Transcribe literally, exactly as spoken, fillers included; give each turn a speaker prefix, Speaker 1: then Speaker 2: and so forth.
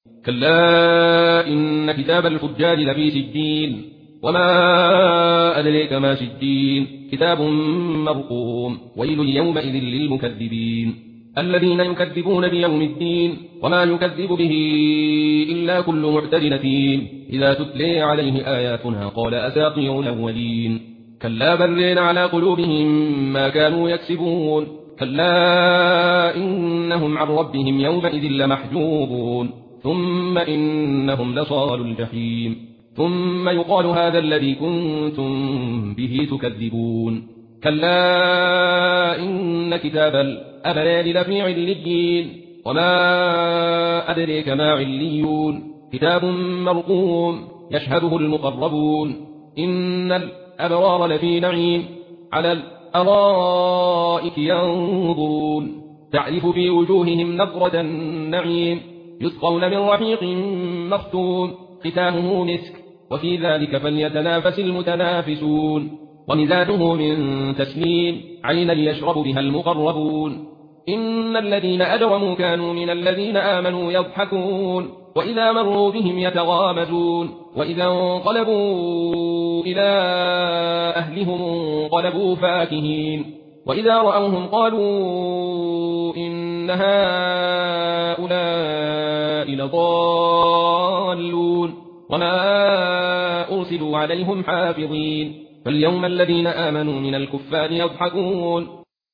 Speaker 1: كلا إن كتاب الفجار لفي سجين وما أدريك ما سجين كتاب مرقوم ويل يومئذ للمكذبين الذين يكذبون بيوم الدين وما يكذب به إلا كل معتد أثيم إذا تتلي عليه آياتنا قال أساطير الأولين كلا بل على قلوبهم ما كانوا يكسبون كلا إنهم عن ربهم يومئذ لمحجوبون ثم إنهم لصال الجحيم ثم يقال هذا الذي كنتم به تكذبون كلا إن كتاب الأبرار لفي عليين وما أدريك ما عليون كتاب مرقوم يشهده المقربون إن الأبرار لفي نعيم على الأرائك ينظرون تعرف في وجوههم نظرة النعيم يسقون من رحيق مختوم ختامه مسك وفي ذلك فليتنافس المتنافسون ومزاجه من تسنيم عينا يشرب بها المقربون إن الذين أجرموا كانوا من الذين آمنوا يضحكون وإذا مروا بهم يتغامزون وإذا انقلبوا إلى أهلهم انقلبوا فاكهين وإذا رأوهم قالوا إن هؤلاء لضالون وما أرسلوا عليهم حافظين فاليوم الذين آمنوا من الكفار يضحكون